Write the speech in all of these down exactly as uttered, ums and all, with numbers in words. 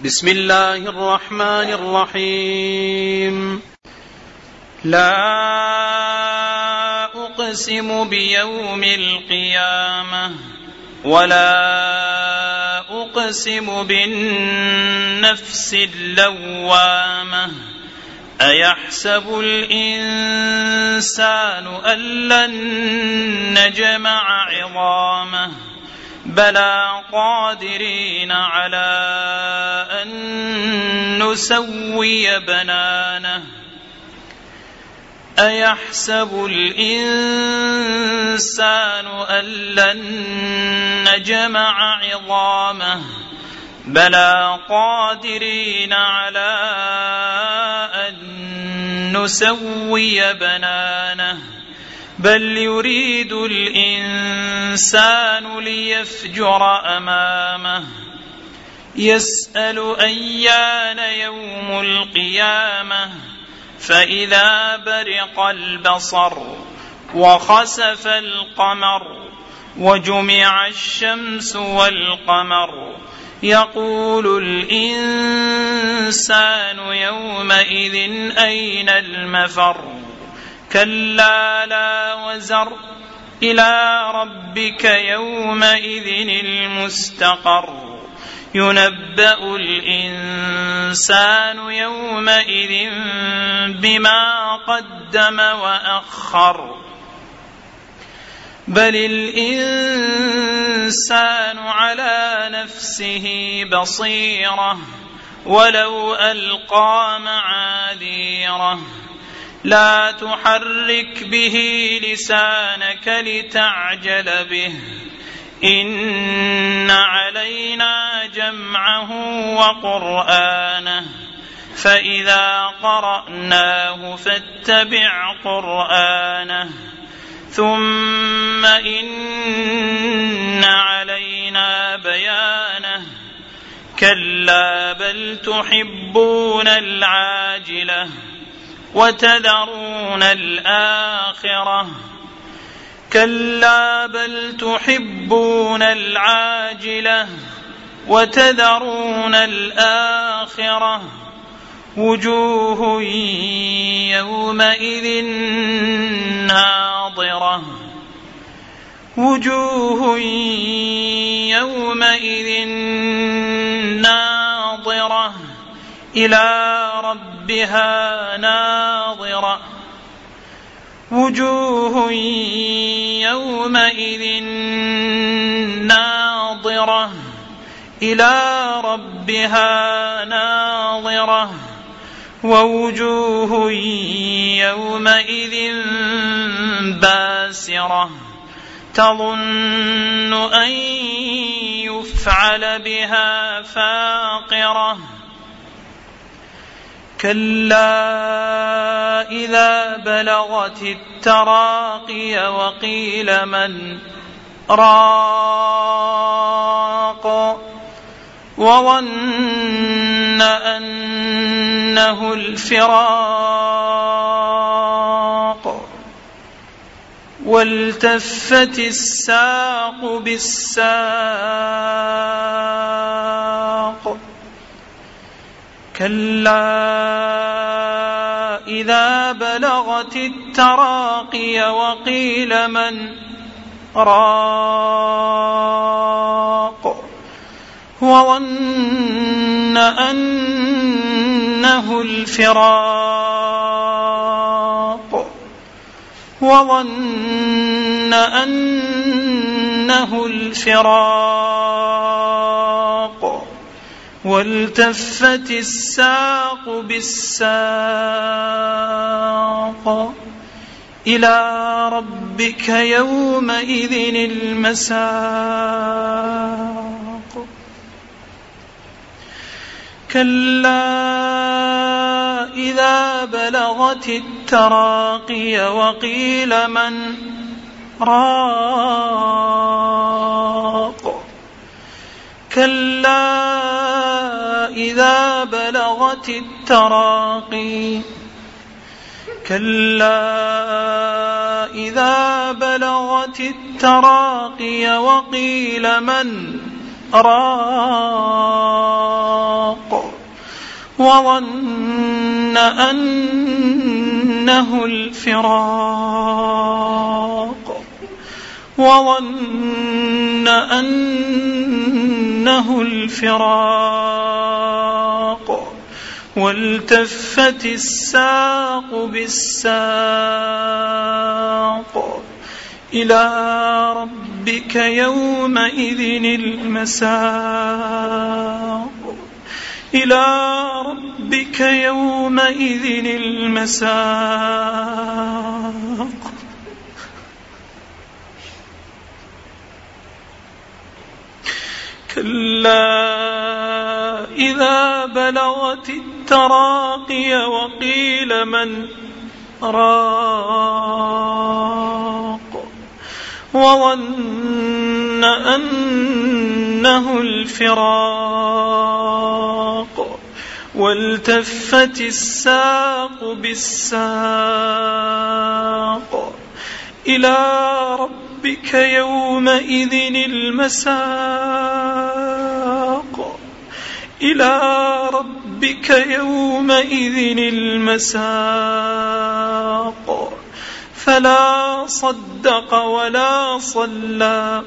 بسم الله الرحمن الرحيم. لا أقسم بيوم القيامة ولا أقسم بالنفس اللوامة أيحسب الإنسان أن لن نجمع عظامه بلى قادرين على أن نسوي بنانه أيحسب الإنسان أن لن نجمع عظامه بلى قادرين على أن نسوي بنانه بل يريد الإنسان ليفجر أمامه يسأل أيان يوم القيامة فإذا برق البصر وخسف القمر وجمع الشمس والقمر يقول الإنسان يومئذ أين المفر كلا لا وزر إلى ربك يومئذ المستقر ينبأ الإنسان يومئذ بما قدم وأخر بل الإنسان على نفسه بصيرة ولو ألقى معاذيره لا تحرك به لسانك لتعجل به إن علينا جمعه وقرآنه فإذا قرأناه فاتبع قرآنه ثم إن علينا بيانه كلا بل تحبون العاجلة وتذرون الآخرة كلا بل تحبون العاجلة وتذرون الآخرة وجوه يومئذ ناضرة وجوه يومئذ ناظرة إلى ربها ناظرة وجوه يومئذ ناظرة إلى ربها ناظرة ووجوه يومئذ باسرة تظن أن يفعل بها فاقرة كلا إذا بلغت التراقي وقيل من راق وظن أنه الفراق والتفت الساق بالساق كلا إذا بلغت التراقي وقيل من راق وظن أنه الفراق وظن أنه الفراق والتفت الساق بالساق إلى ربك يومئذ المساق كلا إذا بلغت التراقي وقيل من راق كلا إذا بلغت التراقي كلا إذا بلغت التراقي وقيل من راق وظن أنه الفراق وظن أنه الفراق والتفت الساق بالساق إلى ربك يومئذ المساق إلى ربك يومئذ المساق كلا إذا بلغت التراقي وقيل من راق وظن أنه الفراق والتفت الساق بالساق إلى ربك يومئذ المساق إلى ربك يومئذ المساق فلا صدق ولا صلى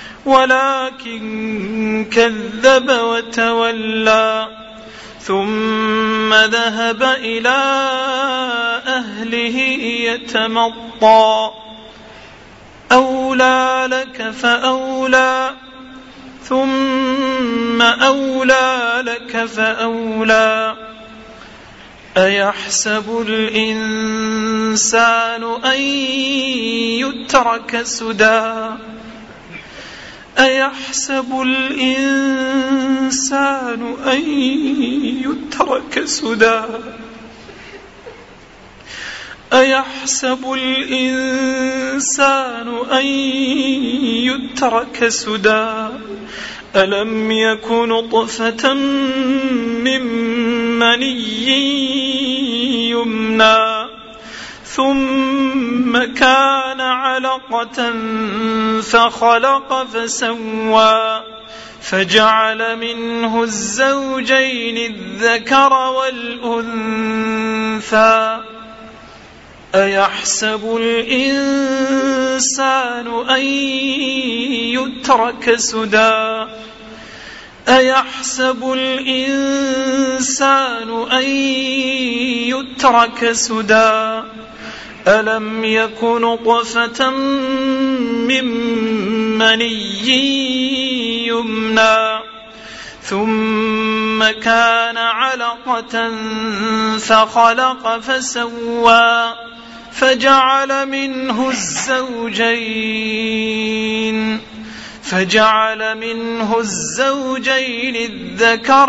ولكن كذب وتولى ثم ذهب إلى أهله يتمطى أولى لك فأولى ثم أولى لك فأولى أيحسب الإنسان أن يترك سدى أيحسب الإنسان أن يترك سدى أيحسب الإنسان أن يترك سدى ألم يك نطفة من مني يمنى ثم كان علقة فخلق فسوى فجعل منه الزوجين الذكر والأنثى أيحسب الإنسان أن يترك سدى أيحسب الإنسان أن يترك سدى ألم يك نطفة من مني يمنى ثم كان علقة فخلق فسوى فجعل منه الزوجين فجعل منه الزوجين الذكر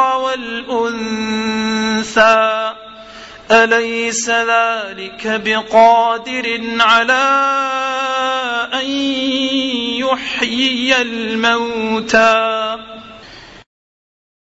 والأنثى أليس ذلك بقادر على أن يحيي الموتى